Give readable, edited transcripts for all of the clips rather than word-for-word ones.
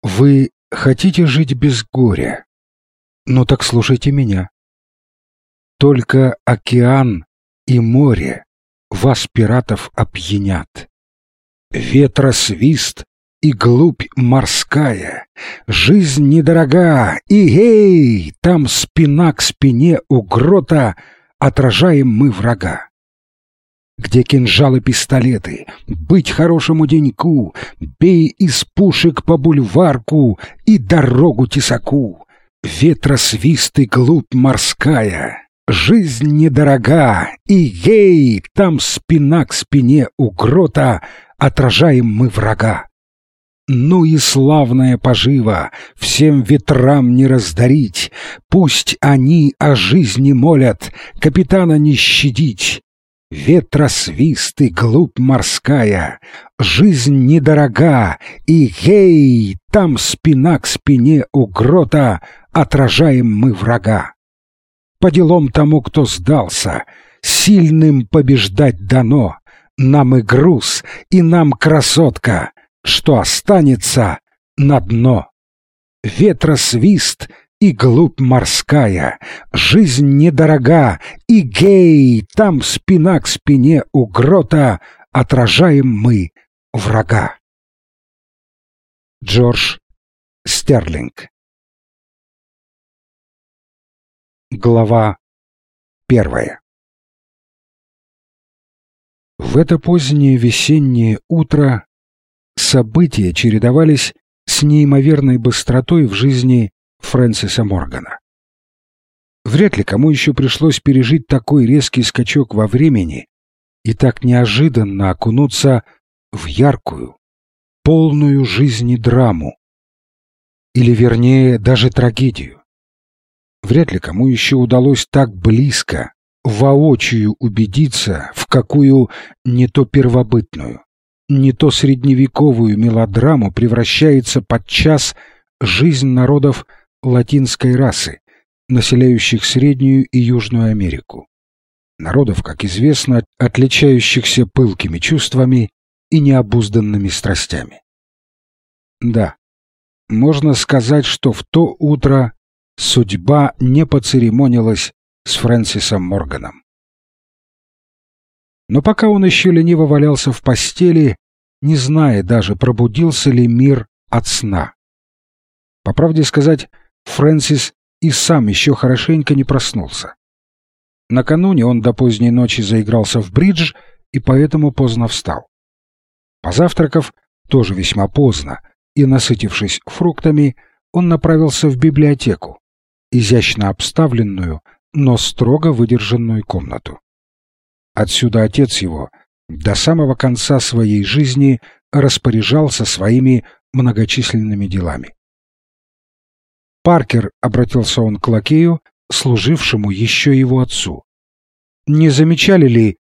Вы хотите жить без горя? Ну так слушайте меня. Только океан и море вас, пиратов, опьянят. Ветросвист и глубь морская, жизнь недорога, и эй, там спина к спине у грота отражаем мы врага. Где кинжалы, пистолеты, быть хорошему деньку, бей из пушек по бульварку и дорогу тесаку. Ветросвист и глубь морская, жизнь недорога, и ей, там спина к спине у грота отражаем мы врага. Ну и славная пожива всем ветрам не раздарить, пусть они о жизни молят, капитана не щадить. Ветросвист и глубь морская, жизнь недорога, и ей, там спина к спине у грота отражаем мы врага. По делам тому, кто сдался, сильным побеждать дано, нам и груз, и нам красотка, что останется на дно. Ветросвист и глубь морская, жизнь недорога, и гей, там спина к спине у грота отражаем мы врага. Джордж Стерлинг. Глава 1. В это позднее весеннее утро события чередовались с неимоверной быстротой в жизни Фрэнсиса Моргана. Вряд ли кому еще пришлось пережить такой резкий скачок во времени и так неожиданно окунуться в яркую, полную жизни драму, или, вернее, даже трагедию. Вряд ли кому еще удалось так близко, воочию убедиться, в какую не то первобытную, не то средневековую мелодраму превращается подчас жизнь народов латинской расы, населяющих Среднюю и Южную Америку. Народов, как известно, отличающихся пылкими чувствами и необузданными страстями. Да, можно сказать, что в то утро судьба не поцеремонилась с Фрэнсисом Морганом. Но пока он еще лениво валялся в постели, не зная даже, пробудился ли мир от сна. По правде сказать, Фрэнсис и сам еще хорошенько не проснулся. Накануне он до поздней ночи заигрался в бридж и поэтому поздно встал. Позавтракав, тоже весьма поздно, и насытившись фруктами, он направился в библиотеку, изящно обставленную, но строго выдержанную комнату. Отсюда отец его до самого конца своей жизни распоряжался своими многочисленными делами. «Паркер», — обратился он к лакею, служившему еще его отцу, — «не замечали ли,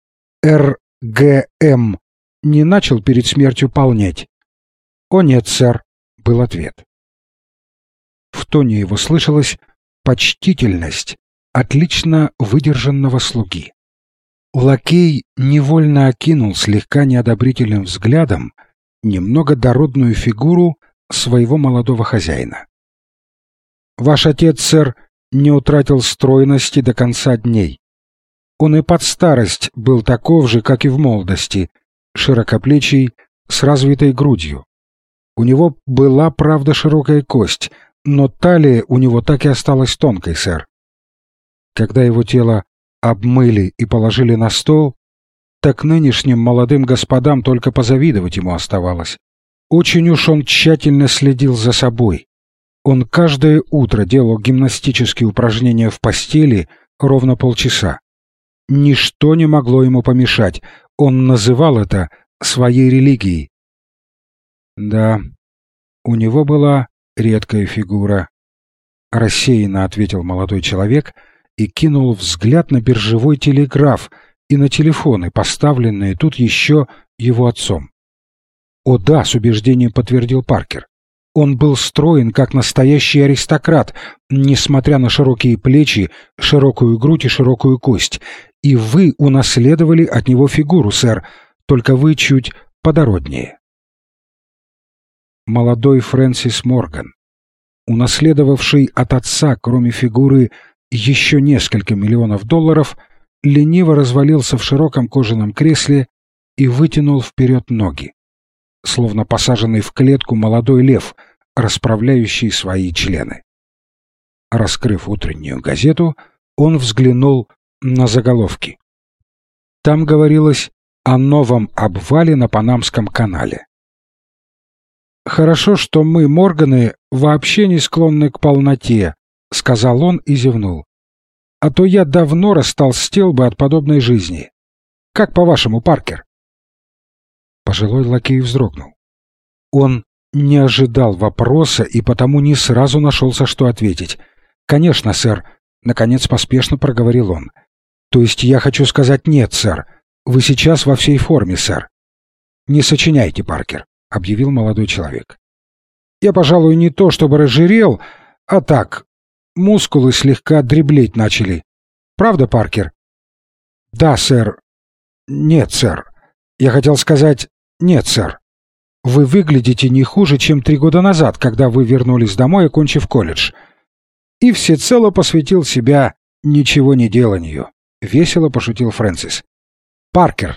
РГМ не начал перед смертью полнеть?» «О нет, сэр», — был ответ. В тоне его слышалась почтительность отлично выдержанного слуги. Лакей невольно окинул слегка неодобрительным взглядом немного дородную фигуру своего молодого хозяина. «Ваш отец, сэр, не утратил стройности до конца дней. Он и под старость был таков же, как и в молодости, широкоплечий, с развитой грудью. У него была, правда, широкая кость, но талия у него так и осталась тонкой, сэр. Когда его тело обмыли и положили на стол, так нынешним молодым господам только позавидовать ему оставалось. Очень уж он тщательно следил за собой. Он каждое утро делал гимнастические упражнения в постели ровно полчаса. Ничто не могло ему помешать. Он называл это своей религией. Да, у него была редкая фигура. Рассеянно ответил молодой человек и кинул взгляд на биржевой телеграф и на телефоны, поставленные тут еще его отцом. «О да», — с убеждением подтвердил Паркер. Он был строен, как настоящий аристократ, несмотря на широкие плечи, широкую грудь и широкую кость. И вы унаследовали от него фигуру, сэр, только вы чуть подороднее. молодой Фрэнсис Морган, унаследовавший от отца, кроме фигуры, еще несколько миллионов долларов, лениво развалился в широком кожаном кресле и вытянул вперед ноги, словно посаженный в клетку молодой лев, расправляющий свои члены. Раскрыв утреннюю газету, он взглянул на заголовки. Там говорилось о новом обвале на Панамском канале. «Хорошо, что мы, Морганы, вообще не склонны к полноте», — сказал он и зевнул. «А то я давно растолстел бы от подобной жизни. Как по-вашему, Паркер?» Пожилой лакей вздрогнул. Он не ожидал вопроса и потому не сразу нашелся, что ответить. «Конечно, сэр», — наконец поспешно проговорил он. «То есть я хочу сказать нет, сэр. Вы сейчас во всей форме, сэр». «Не сочиняйте, Паркер», — объявил молодой человек. «Я, пожалуй, не то чтобы разжирел, а так, мускулы слегка дреблеть начали. Правда, Паркер?» «Да, сэр». «Нет, сэр. Я хотел сказать нет, сэр. Вы выглядите не хуже, чем 3 года назад, когда вы вернулись домой, окончив колледж». И всецело посвятил себя ничего не деланию. Весело пошутил Фрэнсис. «Паркер».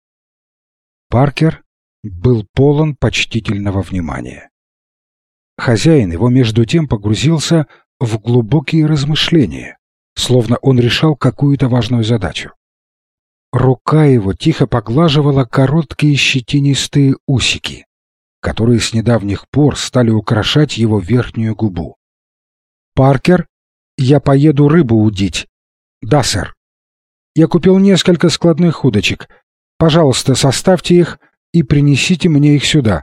Паркер был полон почтительного внимания. Хозяин его между тем погрузился в глубокие размышления, словно он решал какую-то важную задачу. Рука его тихо поглаживала короткие щетинистые усики, которые с недавних пор стали украшать его верхнюю губу. «Паркер, я поеду рыбу удить». «Да, сэр». «Я купил несколько складных удочек. Пожалуйста, составьте их и принесите мне их сюда.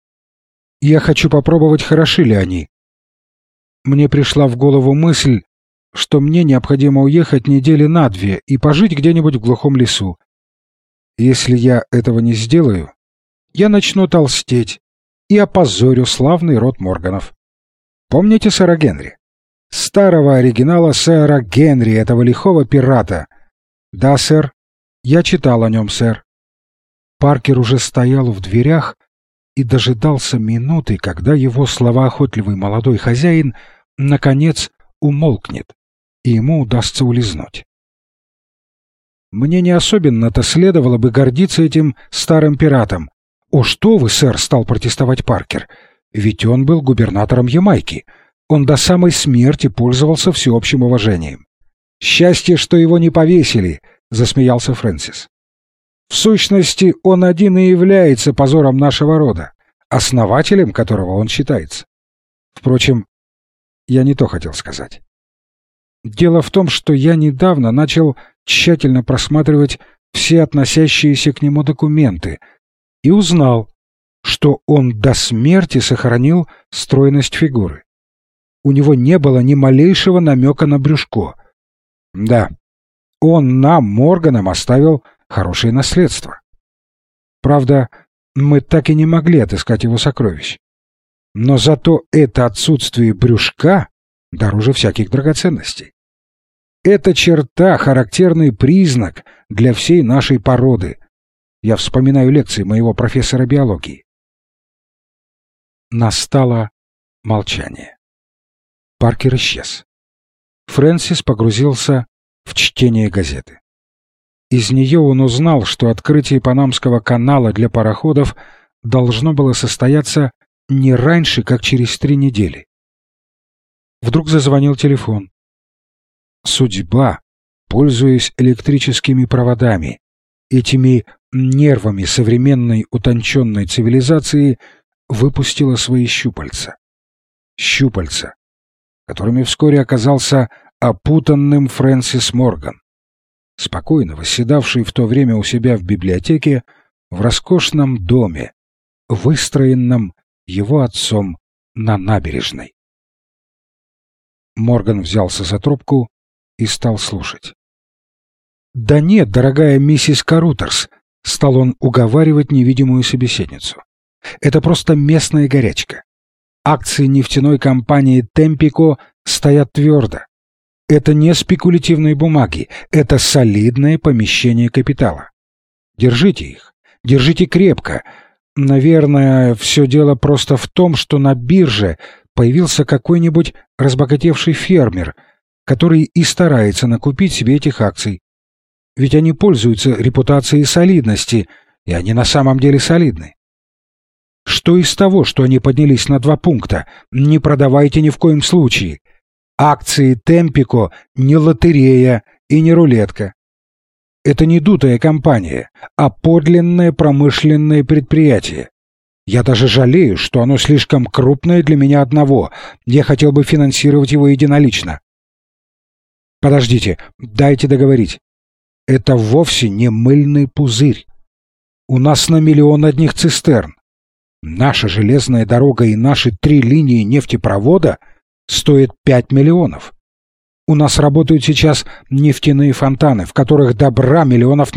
Я хочу попробовать, хороши ли они. Мне пришла в голову мысль, что мне необходимо уехать недели на 2 и пожить где-нибудь в глухом лесу. Если я этого не сделаю, я начну толстеть и опозорю славный род Морганов. Помните сэра Генри? Старого оригинала сэра Генри, этого лихого пирата. Да, сэр. Я читал о нем, сэр». Паркер уже стоял в дверях и дожидался минуты, когда его словоохотливый молодой хозяин наконец умолкнет, и ему удастся улизнуть. «Мне не особенно-то следовало бы гордиться этим старым пиратом». «О, что вы, сэр!» — стал протестовать Паркер. «Ведь он был губернатором Ямайки. Он до самой смерти пользовался всеобщим уважением». «Счастье, что его не повесили», — засмеялся Фрэнсис. «В сущности, он один и является позором нашего рода, основателем которого он считается. Впрочем, я не то хотел сказать. Дело в том, что я недавно начал тщательно просматривать все относящиеся к нему документы и узнал, что он до смерти сохранил стройность фигуры. У него не было ни малейшего намека на брюшко. Да, он нам, Морганам, оставил хорошее наследство. Правда, мы так и не могли отыскать его сокровищ. Но зато это отсутствие брюшка дороже всяких драгоценностей. Эта черта — характерный признак для всей нашей породы. Я вспоминаю лекции моего профессора биологии. Настало молчание. Паркер исчез. Фрэнсис погрузился в чтение газеты. Из нее он узнал, что открытие Панамского канала для пароходов должно было состояться не раньше, как через 3 недели. Вдруг зазвонил телефон. Судьба, пользуясь электрическими проводами, этими нервами современной утонченной цивилизации, выпустила свои щупальца. Щупальца, которыми вскоре оказался опутанным Фрэнсис Морган, спокойно восседавший в то время у себя в библиотеке в роскошном доме, выстроенном его отцом на набережной. Морган взялся за трубку и стал слушать. «Да нет, дорогая миссис Карутерс», — стал он уговаривать невидимую собеседницу. «Это просто местная горячка. Акции нефтяной компании «Темпико» стоят твердо. Это не спекулятивные бумаги, это солидное помещение капитала. Держите их, держите крепко. Наверное, все дело просто в том, что на бирже появился какой-нибудь разбогатевший фермер, который и старается накупить себе этих акций. Ведь они пользуются репутацией солидности, и они на самом деле солидны. Что из того, что они поднялись на 2 пункта? Не продавайте ни в коем случае. Акции Темпико не лотерея и не рулетка. Это не дутая компания, а подлинное промышленное предприятие. Я даже жалею, что оно слишком крупное для меня одного. Я хотел бы финансировать его единолично. Подождите, дайте договорить. Это вовсе не мыльный пузырь. У нас на 1 миллион одних цистерн. Наша железная дорога и наши 3 линии нефтепровода стоят 5 миллионов. У нас работают сейчас нефтяные фонтаны, в которых добра 100 миллионов.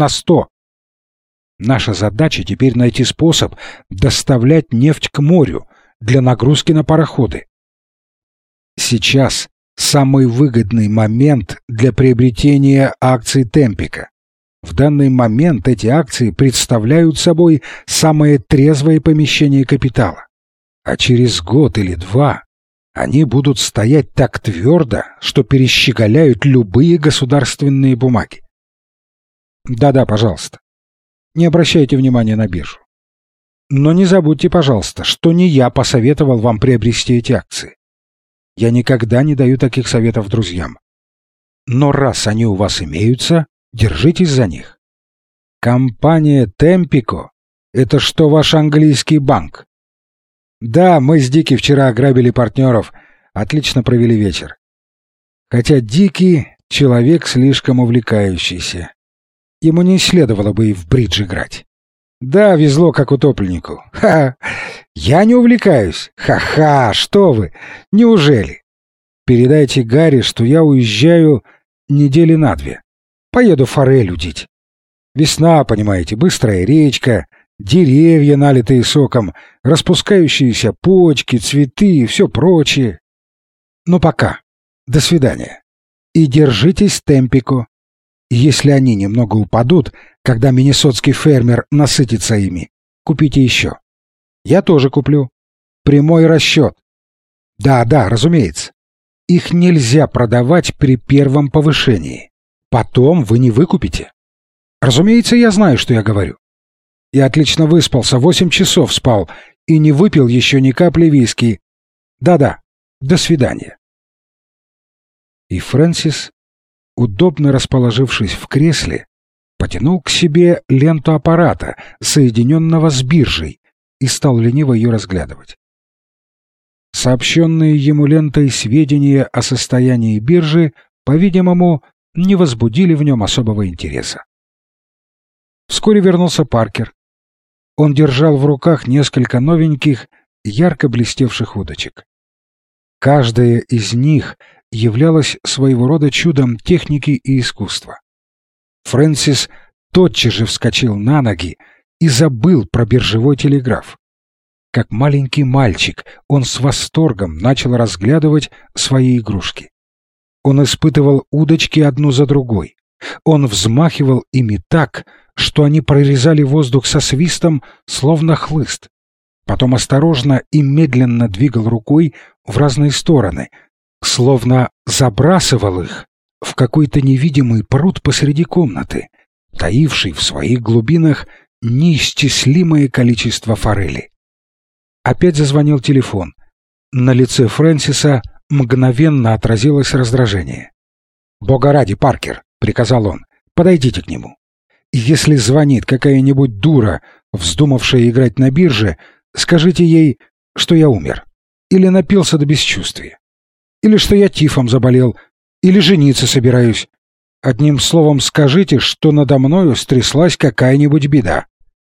Наша задача теперь найти способ доставлять нефть к морю для нагрузки на пароходы. Сейчас самый выгодный момент для приобретения акций Темпико. В данный момент эти акции представляют собой самое трезвое помещение капитала. А через год или 2 они будут стоять так твердо, что перещеголяют любые государственные бумаги. Да-да, пожалуйста. Не обращайте внимания на биржу. Но не забудьте, пожалуйста, что не я посоветовал вам приобрести эти акции. Я никогда не даю таких советов друзьям. Но раз они у вас имеются, держитесь за них. Компания Темпико — это что, ваш английский банк? Да, мы с Дики вчера ограбили партнеров, отлично провели вечер. Хотя Дики — человек слишком увлекающийся. Ему не следовало бы и в бридж играть. Да, везло как утопленнику. Ха! Я не увлекаюсь. Ха-ха, что вы? Неужели? Передайте Гарри, что я уезжаю недели на 2. Поеду форель удить. Весна, понимаете, быстрая речка, деревья, налитые соком, распускающиеся почки, цветы и все прочее. Ну, пока. До свидания. И держитесь, Темпико. Если они немного упадут, когда миннесотский фермер насытится ими, купите еще. Я тоже куплю. Прямой расчет. Да, разумеется. Их нельзя продавать при первом повышении. Потом вы не выкупите. Разумеется, я знаю, что я говорю. Я отлично выспался, 8 часов спал и не выпил еще ни капли виски. Да-да, до свидания. И Фрэнсис, удобно расположившись в кресле, потянул к себе ленту аппарата, соединенного с биржей, и стал лениво ее разглядывать. Сообщенные ему лентой сведения о состоянии биржи, по-видимому, не возбудили в нем особого интереса. Вскоре вернулся Паркер. Он держал в руках несколько новеньких, ярко блестевших удочек. Каждая из них являлась своего рода чудом техники и искусства. Фрэнсис тотчас же вскочил на ноги и забыл про биржевой телеграф. Как маленький мальчик, он с восторгом начал разглядывать свои игрушки. Он испытывал удочки одну за другой. Он взмахивал ими так, что они прорезали воздух со свистом, словно хлыст. Потом осторожно и медленно двигал рукой в разные стороны, словно забрасывал их в какой-то невидимый пруд посреди комнаты, таивший в своих глубинах неисчислимое количество форели. Опять зазвонил телефон. На лице Фрэнсиса мгновенно отразилось раздражение. «Бога ради, Паркер!» — приказал он. «Подойдите к нему. И если звонит какая-нибудь дура, вздумавшая играть на бирже, скажите ей, что я умер, или напился до бесчувствия, или что я тифом заболел, или жениться собираюсь. Одним словом, скажите, что надо мною стряслась какая-нибудь беда».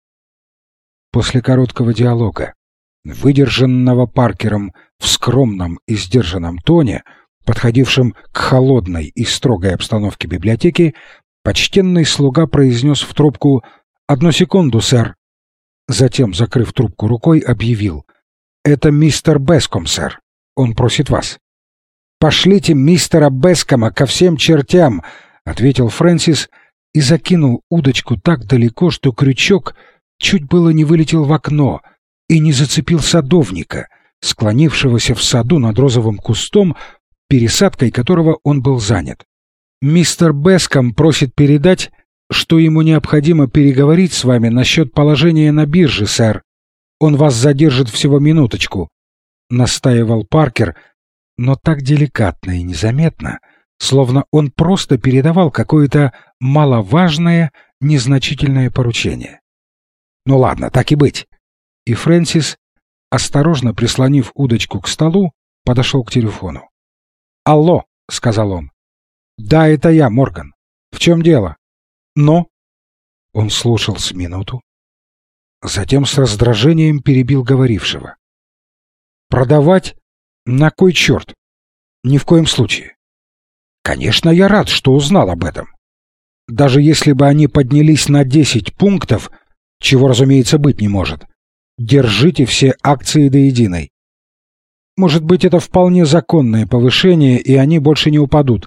После короткого диалога, выдержанного Паркером в скромном и сдержанном тоне, подходившем к холодной и строгой обстановке библиотеки, почтенный слуга произнес в трубку: «Одну секунду, сэр». Затем, закрыв трубку рукой, объявил: «Это мистер Беском, сэр. Он просит вас». «Пошлите мистера Бескома ко всем чертям», — ответил Фрэнсис и закинул удочку так далеко, что крючок чуть было не вылетел в окно и не зацепил садовника, склонившегося в саду над розовым кустом, пересадкой которого он был занят. «Мистер Беском просит передать, что ему необходимо переговорить с вами насчет положения на бирже, сэр. Он вас задержит всего минуточку», — настаивал Паркер, но так деликатно и незаметно, словно он просто передавал какое-то маловажное, незначительное поручение. «Ну ладно, так и быть». И Фрэнсис, осторожно прислонив удочку к столу, подошел к телефону. «Алло», — сказал он. «Да, это я, Морган. В чем дело?» «Но?» Он слушал с минуту, затем с раздражением перебил говорившего. «Продавать? На кой черт? Ни в коем случае. Конечно, я рад, что узнал об этом. Даже если бы они поднялись на 10 пунктов, чего, разумеется, быть не может, держите все акции до единой. Может быть, это вполне законное повышение, и они больше не упадут.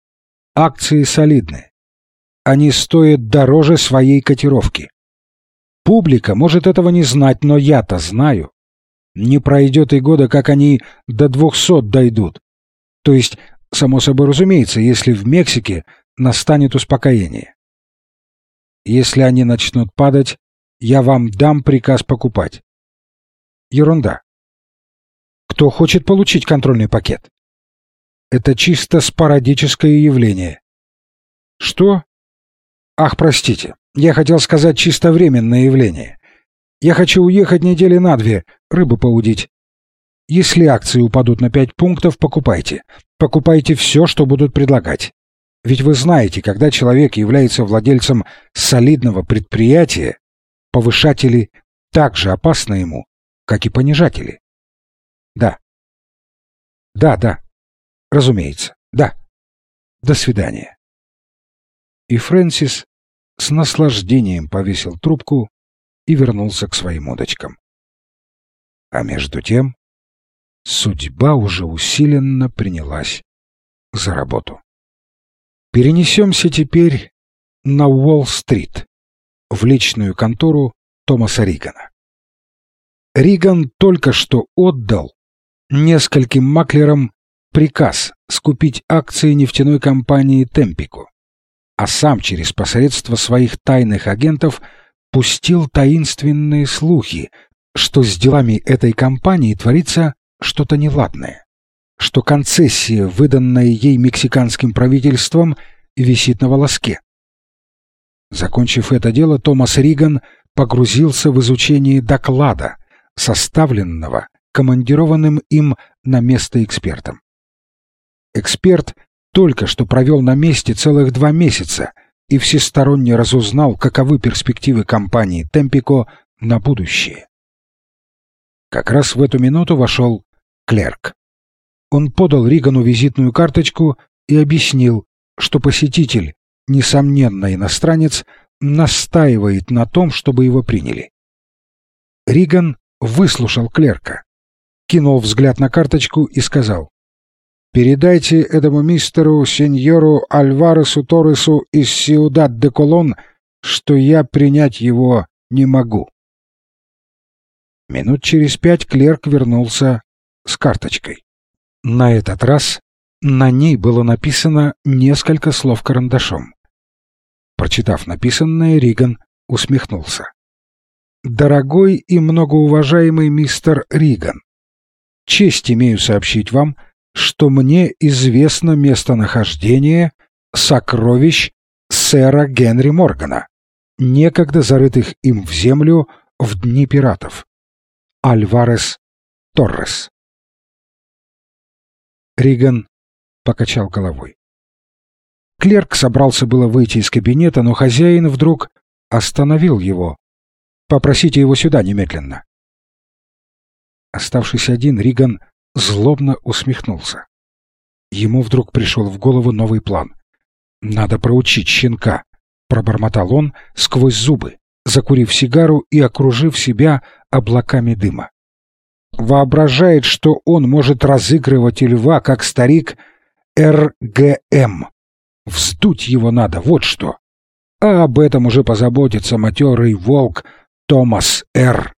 Акции солидные. Они стоят дороже своей котировки. Публика может этого не знать, но я-то знаю. Не пройдет и года, как они до 200 дойдут. То есть, само собой разумеется, если в Мексике настанет успокоение. Если они начнут падать, я вам дам приказ покупать. Ерунда. Кто хочет получить контрольный пакет? Это чисто спорадическое явление. Что? Ах, простите, я хотел сказать чисто временное явление. Я хочу уехать недели на 2, рыбу поудить. Если акции упадут на 5 пунктов, покупайте. Покупайте все, что будут предлагать. Ведь вы знаете, когда человек является владельцем солидного предприятия, повышатели так же опасны ему, как и понижатели. Да. Да. Разумеется, да. До свидания. И Фрэнсис с наслаждением повесил трубку и вернулся к своим удочкам. А между тем судьба уже усиленно принялась за работу. Перенесемся теперь на Уолл-стрит, в личную контору Томаса Ригана. Риган только что отдал нескольким маклерам приказ скупить акции нефтяной компании «Темпико», а сам через посредство своих тайных агентов пустил таинственные слухи, что с делами этой компании творится что-то неладное, что концессия, выданная ей мексиканским правительством, висит на волоске. Закончив это дело, Томас Риган погрузился в изучение доклада, составленного командированным им на место экспертом. Эксперт только что провел на месте целых 2 месяца и всесторонне разузнал, каковы перспективы компании «Темпико» на будущее. Как раз в эту минуту вошел клерк. Он подал Ригану визитную карточку и объяснил, что посетитель, несомненно иностранец, настаивает на том, чтобы его приняли. Риган выслушал клерка, кинул взгляд на карточку и сказал: «Передайте этому мистеру сеньору Альваресу Торресу из Сьюдад-де-Колон, что я принять его не могу». Минут через 5 клерк вернулся с карточкой. На этот раз на ней было написано несколько слов карандашом. Прочитав написанное, Риган усмехнулся. «Дорогой и многоуважаемый мистер Риган, честь имею сообщить вам, что мне известно местонахождение сокровищ сэра Генри Моргана, некогда зарытых им в землю в дни пиратов. Альварес Торрес». Риган покачал головой. Клерк собрался было выйти из кабинета, но хозяин вдруг остановил его. «Попросите его сюда немедленно». Оставшись один, Риган злобно усмехнулся. Ему вдруг пришел в голову новый план. «Надо проучить щенка», — пробормотал он сквозь зубы, закурив сигару и окружив себя облаками дыма. Воображает, что он может разыгрывать льва, как старик РГМ. Вздуть его надо, вот что. А об этом уже позаботится матерый волк Томас Р.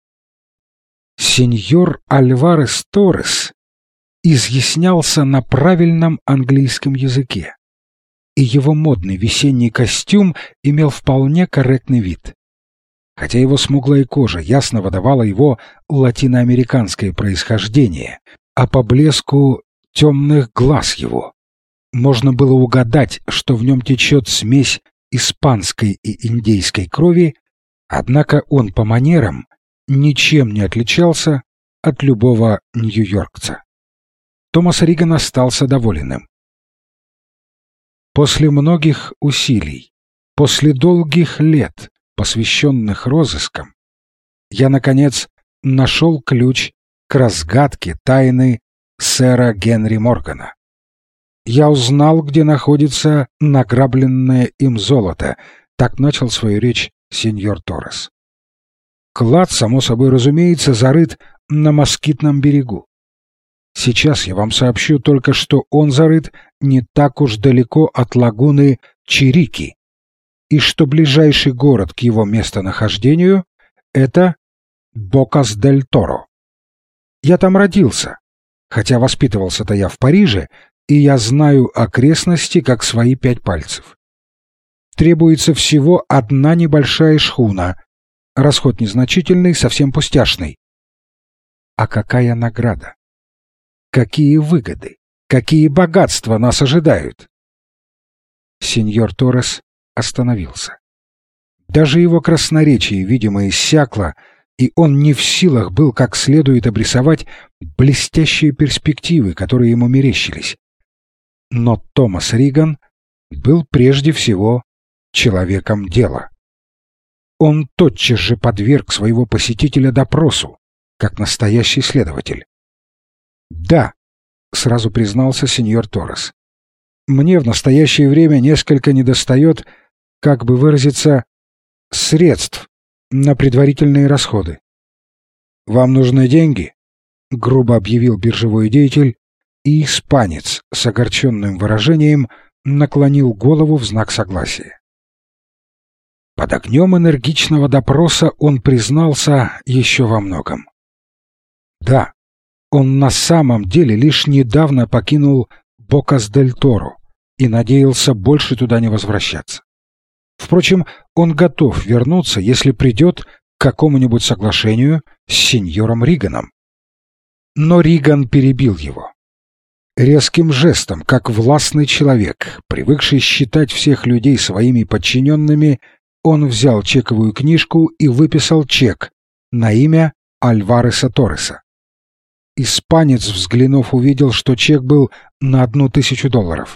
Сеньор Альварес Торрес изъяснялся на правильном английском языке, и его модный весенний костюм имел вполне корректный вид. Хотя его смуглая кожа ясно выдавала его латиноамериканское происхождение, а по блеску темных глаз его можно было угадать, что в нем течет смесь испанской и индейской крови, однако он по манерам ничем не отличался от любого нью-йоркца. Томас Риган остался доволен им. После многих усилий, после долгих лет, посвященных розыскам, я, наконец, нашел ключ к разгадке тайны сэра Генри Моргана. Я узнал, где находится награбленное им золото. Так начал свою речь сеньор Торрес. Клад, само собой разумеется, зарыт на Москитном берегу. Сейчас я вам сообщу только, что он зарыт не так уж далеко от лагуны Чирики, и что ближайший город к его местонахождению — это Бокас-дель-Торо. Я там родился, хотя воспитывался-то я в Париже, и я знаю окрестности как свои 5 пальцев. Требуется всего одна небольшая шхуна, расход незначительный, совсем пустяшный. А какая награда? Какие выгоды? Какие богатства нас ожидают? Сеньор Торрес остановился. Даже его красноречие, видимо, иссякло, и он не в силах был как следует обрисовать блестящие перспективы, которые ему мерещились. Но Томас Риган был прежде всего человеком дела. Он тотчас же подверг своего посетителя допросу, как настоящий следователь. «Да», — сразу признался сеньор Торрес, — «мне в настоящее время несколько недостает, как бы выразиться, средств на предварительные расходы». «Вам нужны деньги?» — грубо объявил биржевой деятель, и испанец с огорченным выражением наклонил голову в знак согласия. Под огнем энергичного допроса он признался еще во многом. Да, он на самом деле лишь недавно покинул Бокас-дель-Торо и надеялся больше туда не возвращаться. Впрочем, он готов вернуться, если придет к какому-нибудь соглашению с сеньором Риганом. Но Риган перебил его. Резким жестом, как властный человек, привыкший считать всех людей своими подчиненными, он взял чековую книжку и выписал чек на имя Альвареса Торреса. Испанец, взглянув, увидел, что чек был на $1000.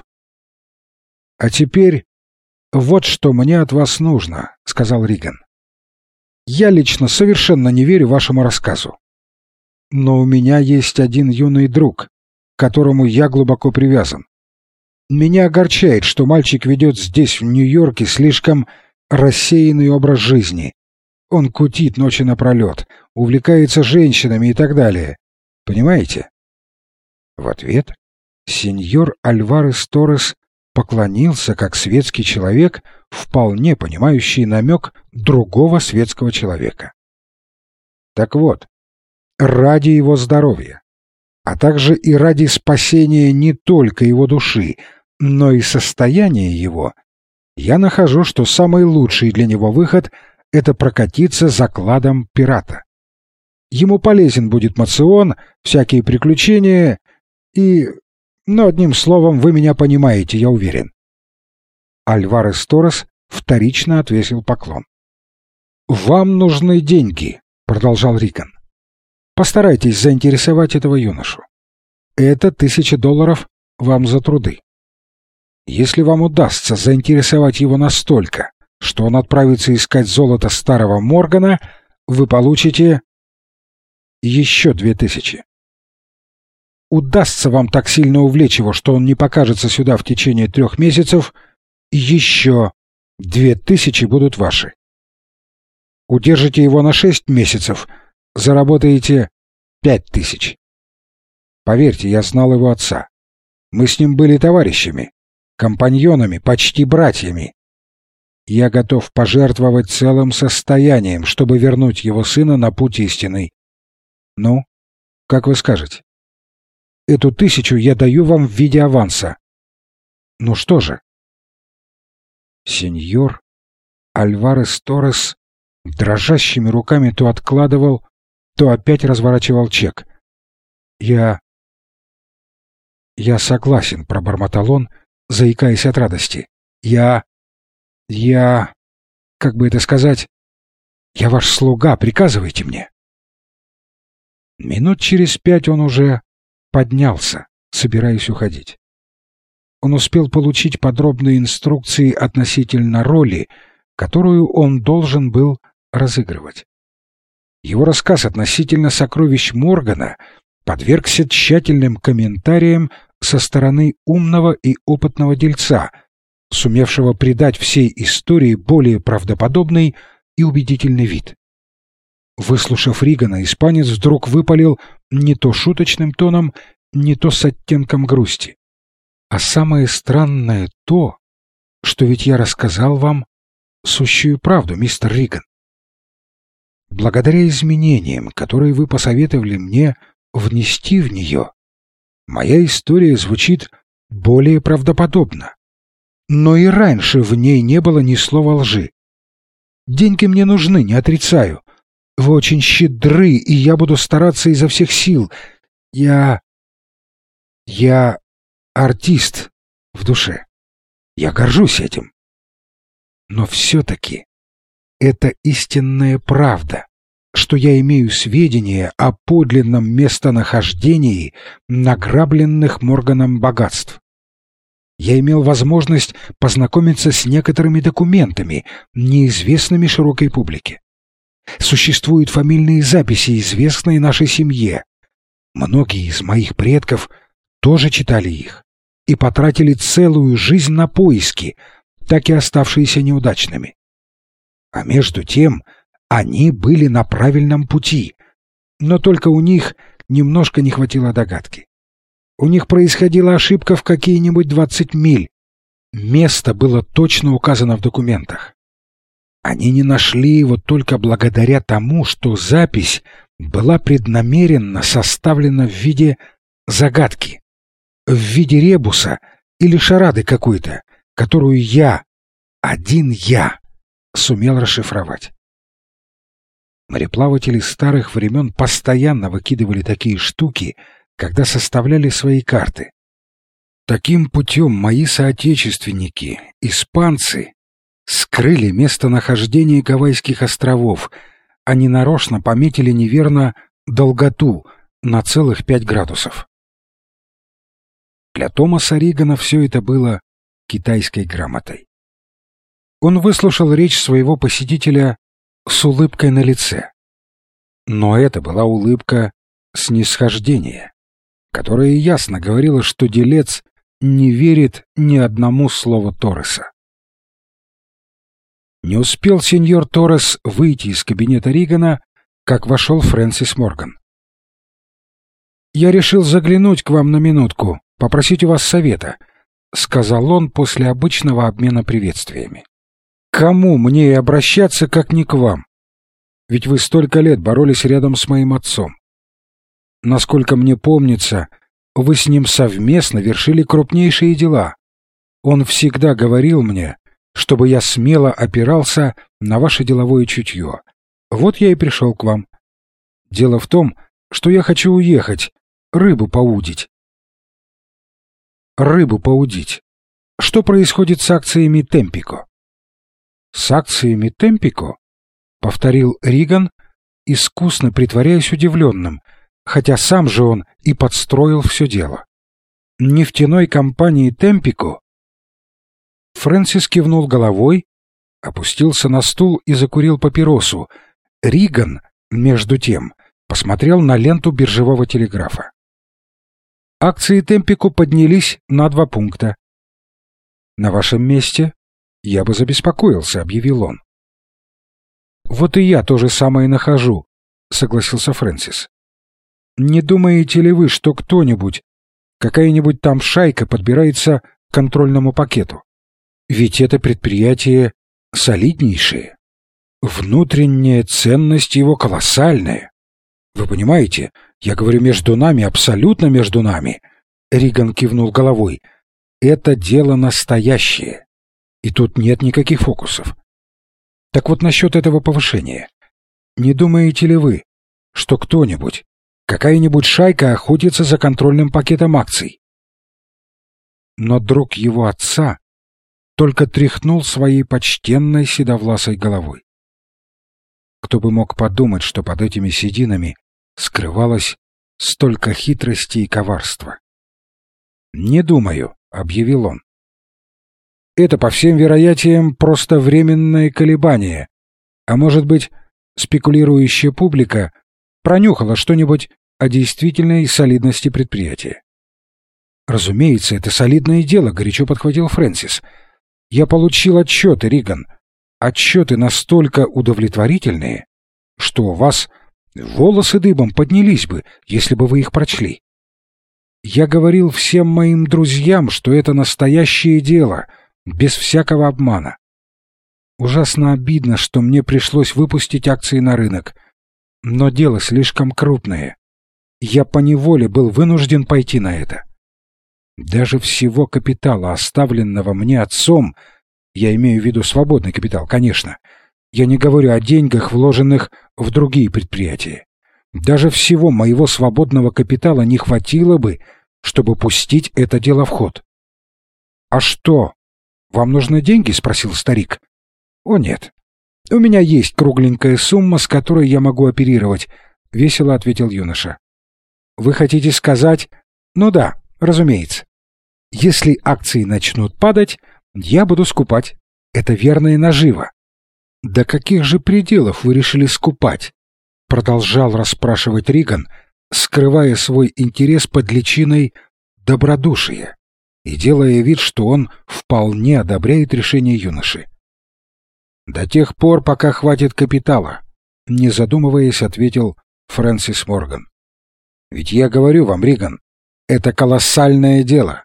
«А теперь вот что мне от вас нужно», — сказал Риган. «Я лично совершенно не верю вашему рассказу. Но у меня есть один юный друг, к которому я глубоко привязан. Меня огорчает, что мальчик ведет здесь, в Нью-Йорке, слишком рассеянный образ жизни. Он кутит ночи напролет, увлекается женщинами и так далее. Понимаете?» В ответ сеньор Альварес Торрес поклонился как светский человек, вполне понимающий намек другого светского человека. Так вот, ради его здоровья, а также и ради спасения не только его души, но и состояния его, я нахожу, что самый лучший для него выход — это прокатиться за кладом пирата. Ему полезен будет моцион, всякие приключения и... Ну, одним словом, вы меня понимаете, я уверен. Альварес Торрес вторично отвесил поклон. «Вам нужны деньги», — продолжал Риган. «Постарайтесь заинтересовать этого юношу. Это $1000 вам за труды. Если вам удастся заинтересовать его настолько, что он отправится искать золото старого Моргана, вы получите еще 2000. Удастся вам так сильно увлечь его, что он не покажется сюда в течение 3 месяцев, еще 2000 будут ваши. Удержите его на 6 месяцев, заработаете 5000. Поверьте, я знал его отца. Мы с ним были товарищами, компаньонами, почти братьями. Я готов пожертвовать целым состоянием, чтобы вернуть его сына на путь истинный. Ну, как вы скажете? Эту 1000 я даю вам в виде аванса. Ну что же? Сеньор Альварес Торрес дрожащими руками то откладывал, то опять разворачивал чек. Я согласен, пробормотал он, заикаясь от радости. Как бы это сказать? Я ваш слуга, приказывайте мне. Минут через 5 он уже поднялся, собираясь уходить. Он успел получить подробные инструкции относительно роли, которую он должен был разыгрывать. Его рассказ относительно сокровищ Моргана подвергся тщательным комментариям со стороны умного и опытного дельца, сумевшего придать всей истории более правдоподобный и убедительный вид. Выслушав Ригана, испанец вдруг выпалил не то шуточным тоном, не то с оттенком грусти. А самое странное то, что ведь я рассказал вам сущую правду, мистер Риган. Благодаря изменениям, которые вы посоветовали мне внести в нее, моя история звучит более правдоподобно. Но и раньше в ней не было ни слова лжи. Деньги мне нужны, не отрицаю. Вы очень щедры, и я буду стараться изо всех сил. Я артист в душе. Я горжусь этим. Но все-таки это истинная правда, что я имею сведения о подлинном местонахождении награбленных Морганом богатств. Я имел возможность познакомиться с некоторыми документами, неизвестными широкой публике. Существуют фамильные записи, известные нашей семье. Многие из моих предков тоже читали их и потратили целую жизнь на поиски, так и оставшиеся неудачными. А между тем они были на правильном пути, но только у них немножко не хватило догадки. У них происходила ошибка в какие-нибудь 20 миль. Место было точно указано в документах. Они не нашли его только благодаря тому, что запись была преднамеренно составлена в виде загадки, в виде ребуса или шарады какой-то, которую один я, сумел расшифровать. Мореплаватели старых времен постоянно выкидывали такие штуки, когда составляли свои карты. Таким путем мои соотечественники, испанцы, скрыли местонахождение Гавайских островов, а ненарочно пометили неверно долготу на целых 5 градусов. Для Томаса Ригана все это было китайской грамотой. Он выслушал речь своего посетителя с улыбкой на лице. Но это была улыбка снисхождения, которая ясно говорила, что делец не верит ни одному слову Торреса. Не успел сеньор Торрес выйти из кабинета Ригана, как вошел Фрэнсис Морган. «Я решил заглянуть к вам на минутку, попросить у вас совета», — сказал он после обычного обмена приветствиями. «Кому мне и обращаться, как не к вам? Ведь вы столько лет боролись рядом с моим отцом. Насколько мне помнится, вы с ним совместно вершили крупнейшие дела. Он всегда говорил мне, чтобы я смело опирался на ваше деловое чутье. Вот я и пришел к вам. Дело в том, что я хочу уехать, рыбу поудить. Рыбу поудить. Что происходит с акциями Темпико?» «С акциями Темпико?» — повторил Риган, искусно притворяясь удивленным, хотя сам же он и подстроил все дело. «Нефтяной компании Темпико?» Фрэнсис кивнул головой, опустился на стул и закурил папиросу. Риган, между тем, посмотрел на ленту биржевого телеграфа. Акции Темпико поднялись на 2 пункта. «На вашем месте я бы забеспокоился», — объявил он. «Вот и я то же самое нахожу», — согласился Фрэнсис. «Не думаете ли вы, что кто-нибудь, какая-нибудь там шайка подбирается к контрольному пакету? Ведь это предприятие солиднейшие. Внутренняя ценность его колоссальная. Вы понимаете, я говорю между нами, абсолютно между нами. Риган кивнул головой. Это дело настоящее. И тут нет никаких фокусов. Так вот насчет этого повышения. Не думаете ли вы, что кто-нибудь, какая-нибудь шайка охотится за контрольным пакетом акций? Но друг его отца только тряхнул своей почтенной седовласой головой. Кто бы мог подумать, что под этими сединами скрывалось столько хитрости и коварства. «Не думаю», — объявил он. «Это, по всем вероятиям, просто временное колебание, а может быть, спекулирующая публика пронюхала что-нибудь о действительной солидности предприятия». «Разумеется, это солидное дело», — горячо подхватил Фрэнсис. «Я получил отчеты, Риган. Отчеты настолько удовлетворительные, что у вас волосы дыбом поднялись бы, если бы вы их прочли. Я говорил всем моим друзьям, что это настоящее дело, без всякого обмана. Ужасно обидно, что мне пришлось выпустить акции на рынок, но дело слишком крупное. Я поневоле был вынужден пойти на это. Даже всего капитала, оставленного мне отцом, я имею в виду свободный капитал, конечно, я не говорю о деньгах, вложенных в другие предприятия. Даже всего моего свободного капитала не хватило бы, чтобы пустить это дело в ход. «А что, вам нужны деньги?» — спросил старик. «О, нет. У меня есть кругленькая сумма, с которой я могу оперировать», — весело ответил юноша. «Вы хотите сказать...» «Ну да, разумеется. Если акции начнут падать, я буду скупать. Это верная нажива». «До каких же пределов вы решили скупать?» — продолжал расспрашивать Риган, скрывая свой интерес под личиной добродушия и делая вид, что он вполне одобряет решение юноши. «До тех пор, пока хватит капитала», — не задумываясь, ответил Фрэнсис Морган. «Ведь я говорю вам, Риган, это колоссальное дело».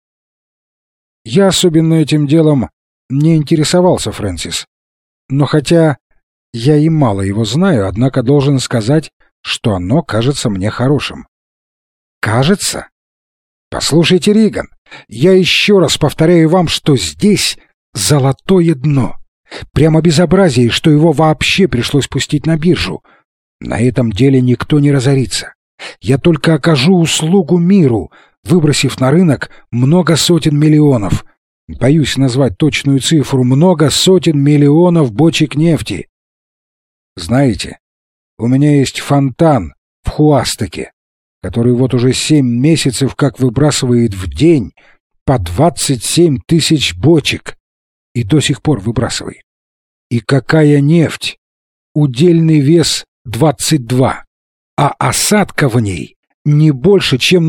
«Я особенно этим делом не интересовался, Фрэнсис. Но хотя я и мало его знаю, однако должен сказать, что оно кажется мне хорошим». «Кажется? Послушайте, Риган, я еще раз повторяю вам, что здесь золотое дно. Прямо безобразие, что его вообще пришлось пустить на биржу. На этом деле никто не разорится. Я только окажу услугу миру, выбросив на рынок много сотен миллионов. Боюсь назвать точную цифру, много сотен миллионов бочек нефти. Знаете, у меня есть фонтан в Хуастеке, который вот уже 7 месяцев как выбрасывает в день по 27 тысяч бочек и до сих пор выбрасывает. И какая нефть! Удельный вес 22, а осадка в ней не больше, чем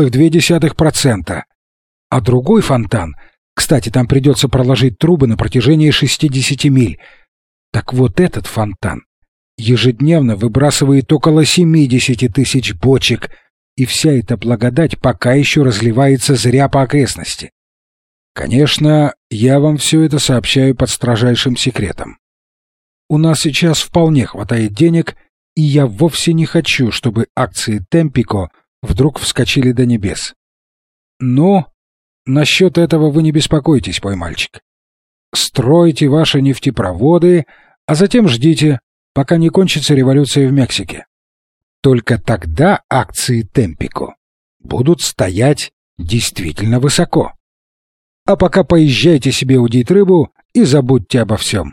0,2%. А другой фонтан, кстати, там придется проложить трубы на протяжении 60 миль. Так вот этот фонтан ежедневно выбрасывает около 70 тысяч бочек, и вся эта благодать пока еще разливается зря по окрестности. Конечно, я вам все это сообщаю под строжайшим секретом. У нас сейчас вполне хватает денег, и я вовсе не хочу, чтобы акции Темпико вдруг вскочили до небес. Но насчет этого вы не беспокойтесь, мой мальчик. Стройте ваши нефтепроводы, а затем ждите, пока не кончится революция в Мексике. Только тогда акции Темпико будут стоять действительно высоко. А пока поезжайте себе удить рыбу и забудьте обо всем.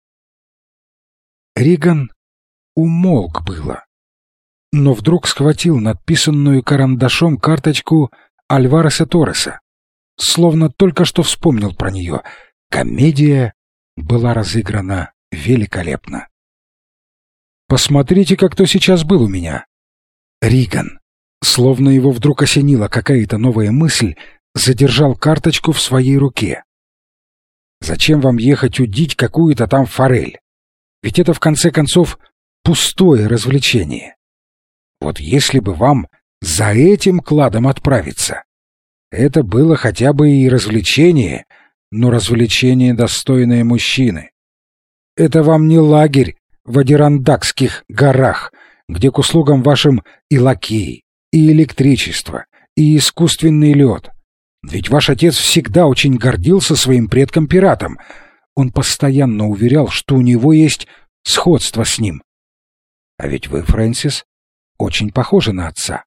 Риган умолк было, но вдруг схватил надписанную карандашом карточку Альвареса Торреса, словно только что вспомнил про нее. Комедия была разыграна великолепно. «Посмотрите, как кто сейчас был у меня!» Риган, словно его вдруг осенила какая-то новая мысль, задержал карточку в своей руке. «Зачем вам ехать удить какую-то там форель? Ведь это, в конце концов, пустое развлечение. Вот если бы вам за этим кладом отправиться, это было хотя бы и развлечение, но развлечение, достойное мужчины. Это вам не лагерь в Адирандакских горах, где к услугам вашим и лакеи, и электричество, и искусственный лед. Ведь ваш отец всегда очень гордился своим предком-пиратом. Он постоянно уверял, что у него есть сходство с ним. А ведь вы, Фрэнсис, очень похожи на отца.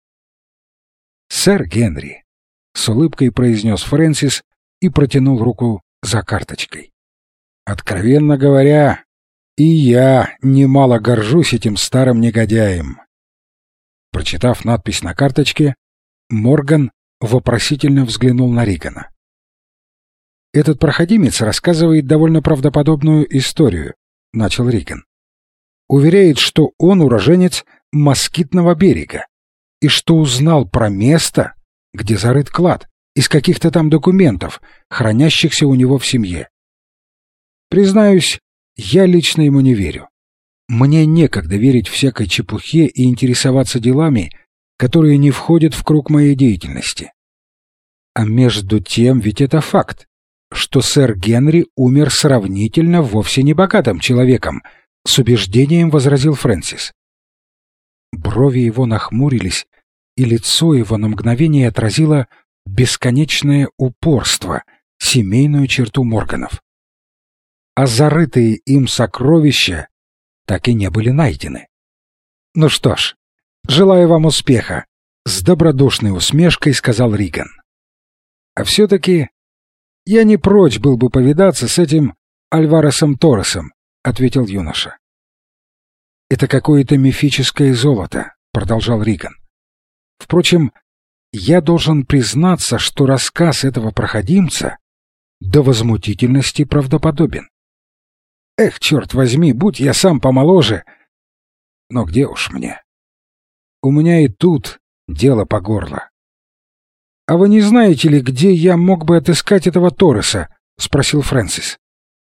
«Сэр Генри», — с улыбкой произнес Фрэнсис и протянул руку за карточкой. «Откровенно говоря, и я немало горжусь этим старым негодяем». Прочитав надпись на карточке, Морган вопросительно взглянул на Ригана. «Этот проходимец рассказывает довольно правдоподобную историю», — начал Риган. «Уверяет, что он уроженец Москитного берега и что узнал про место, где зарыт клад, из каких-то там документов, хранящихся у него в семье. Признаюсь, я лично ему не верю. Мне некогда верить всякой чепухе и интересоваться делами, которые не входят в круг моей деятельности. А между тем ведь это факт, что сэр Генри умер сравнительно вовсе не богатым человеком, с убеждением возразил Фрэнсис. Брови его нахмурились, и лицо его на мгновение отразило бесконечное упорство, семейную черту Морганов. А зарытые им сокровища так и не были найдены. Ну что ж, желаю вам успеха, с добродушной усмешкой сказал Риган. А все-таки я не прочь был бы повидаться с этим Альваресом Торресом, ответил юноша. Это какое-то мифическое золото, продолжал Риган. Впрочем, я должен признаться, что рассказ этого проходимца до возмутительности правдоподобен. Эх, черт возьми, будь я сам помоложе. Но где уж мне? У меня и тут дело по горло. — А вы не знаете ли, где я мог бы отыскать этого Торреса? — спросил Фрэнсис.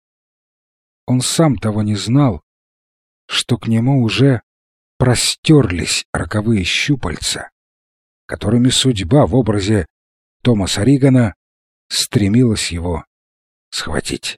Он сам того не знал, что к нему уже простерлись роковые щупальца, которыми судьба в образе Томаса Ригана стремилась его схватить.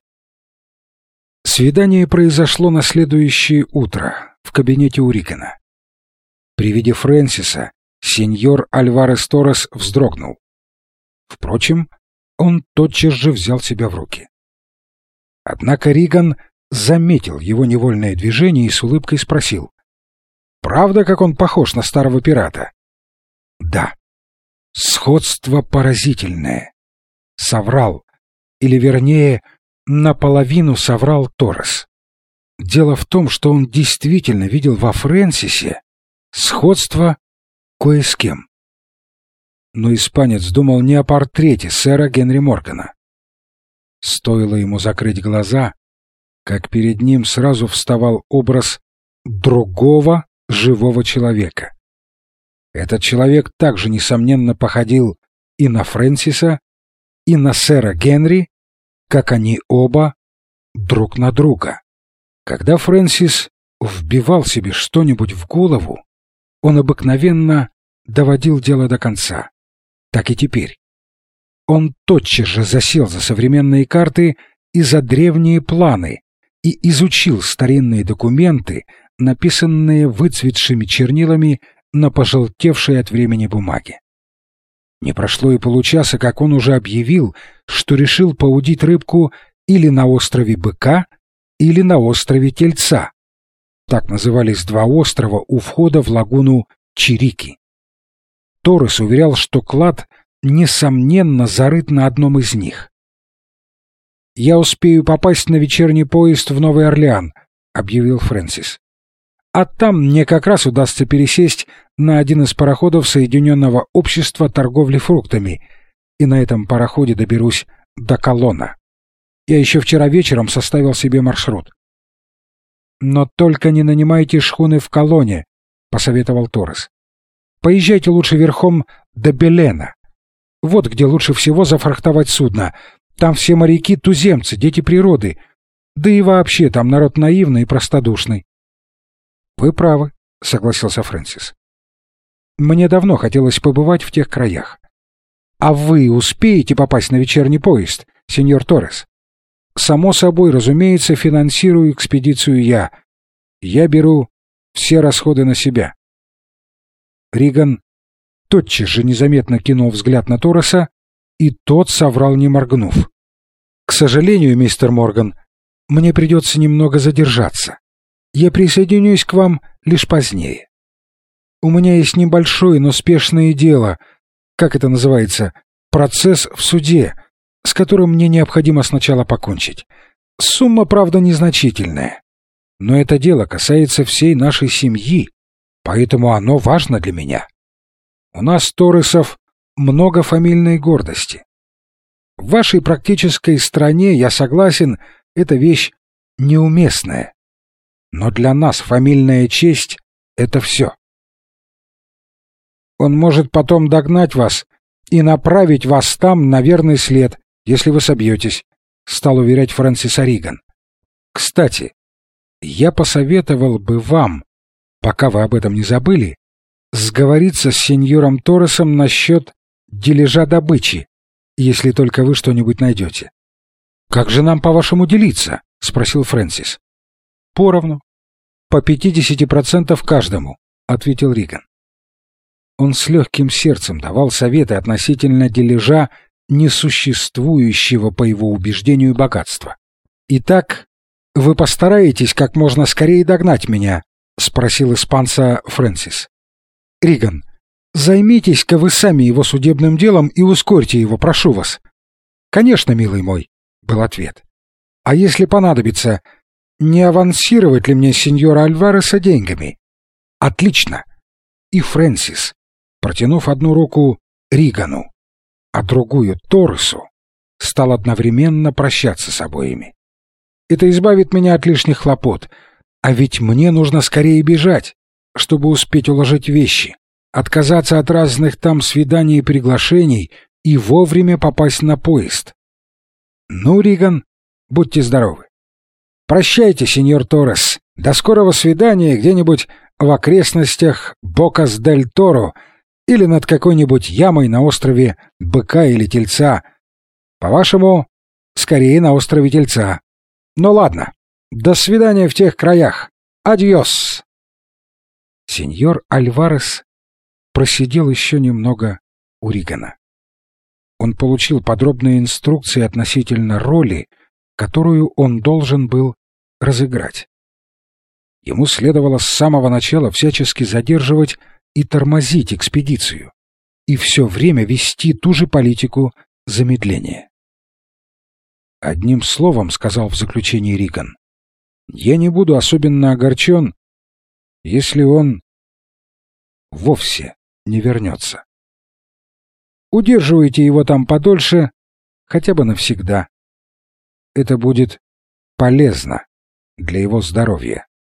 Свидание произошло на следующее утро в кабинете у Ригана. При виде Фрэнсиса сеньор Альварес Торрес вздрогнул. Впрочем, он тотчас же взял себя в руки. Однако Риган заметил его невольное движение и с улыбкой спросил: «Правда, как он похож на старого пирата?» «Да. Сходство поразительное», — соврал, или вернее, наполовину соврал Торрес. Дело в том, что он действительно видел во Фрэнсисе сходство кое с кем. Но испанец думал не о портрете сэра Генри Моргана. Стоило ему закрыть глаза, как перед ним сразу вставал образ другого живого человека. Этот человек также, несомненно, походил и на Фрэнсиса, и на сэра Генри, как они оба друг на друга. Когда Фрэнсис вбивал себе что-нибудь в голову, он обыкновенно доводил дело до конца. Так и теперь. Он тотчас же засел за современные карты и за древние планы и изучил старинные документы, написанные выцветшими чернилами на пожелтевшей от времени бумаге. Не прошло и получаса, как он уже объявил, что решил поудить рыбку или на острове Быка, или на острове Тельца. Так назывались два острова у входа в лагуну Чирики. Торрес уверял, что клад, несомненно, зарыт на одном из них. «Я успею попасть на вечерний поезд в Новый Орлеан», — объявил Фрэнсис. «А там мне как раз удастся пересесть на один из пароходов Соединенного общества торговли фруктами, и на этом пароходе доберусь до Колона. Я еще вчера вечером составил себе маршрут». «Но только не нанимайте шхуны в Колоне», — посоветовал Торрес. «Поезжайте лучше верхом до Белена. Вот где лучше всего зафрахтовать судно. Там все моряки — туземцы, дети природы. Да и вообще там народ наивный и простодушный». «Вы правы», — согласился Фрэнсис. «Мне давно хотелось побывать в тех краях. А вы успеете попасть на вечерний поезд, сеньор Торрес?» Само собой, разумеется, финансирую экспедицию я. Я беру все расходы на себя». Риган тотчас же незаметно кинул взгляд на Торреса, и тот соврал, не моргнув. «К сожалению, мистер Морган, мне придется немного задержаться. Я присоединюсь к вам лишь позднее. У меня есть небольшое, но спешное дело, как это называется, процесс в суде, с которым мне необходимо сначала покончить. Сумма, правда, незначительная, но это дело касается всей нашей семьи, поэтому оно важно для меня. У нас, Торресов, много фамильной гордости. В вашей практической стране, я согласен, эта вещь неуместная. Но для нас фамильная честь — это все. Он может потом догнать вас и направить вас там на верный след, если вы собьетесь, — стал уверять Фрэнсис Риган. Кстати, я посоветовал бы вам, пока вы об этом не забыли, сговориться с сеньором Торресом насчет дележа добычи, если только вы что-нибудь найдете. — Как же нам, по-вашему, делиться? — спросил Фрэнсис. — Поровну. По 50% каждому, — ответил Риган. Он с легким сердцем давал советы относительно дележа несуществующего, по его убеждению, богатства. «Итак, вы постараетесь как можно скорее догнать меня?» — спросил испанца Фрэнсис. «Риган, займитесь-ка вы сами его судебным делом и ускорьте его, прошу вас». «Конечно, милый мой», — был ответ. «А если понадобится, не авансировать ли мне сеньора Альвареса деньгами?» «Отлично». И Фрэнсис, протянув одну руку Ригану, а другую Торресу, стал одновременно прощаться с обоими. «Это избавит меня от лишних хлопот, а ведь мне нужно скорее бежать, чтобы успеть уложить вещи, отказаться от разных там свиданий и приглашений и вовремя попасть на поезд. Ну, Риган, будьте здоровы. Прощайте, сеньор Торрес. До скорого свидания где-нибудь в окрестностях Бокас-дель-Торо или над какой-нибудь ямой на острове Быка или Тельца. По-вашему, скорее на острове Тельца. Ну ладно, до свидания в тех краях. Адьос!» Сеньор Альварес просидел еще немного у Ригана. Он получил подробные инструкции относительно роли, которую он должен был разыграть. Ему следовало с самого начала всячески задерживать и тормозить экспедицию, и все время вести ту же политику замедления. «Одним словом, — сказал в заключении Риган, — я не буду особенно огорчен, если он вовсе не вернется. Удерживайте его там подольше, хотя бы навсегда. Это будет полезно для его здоровья».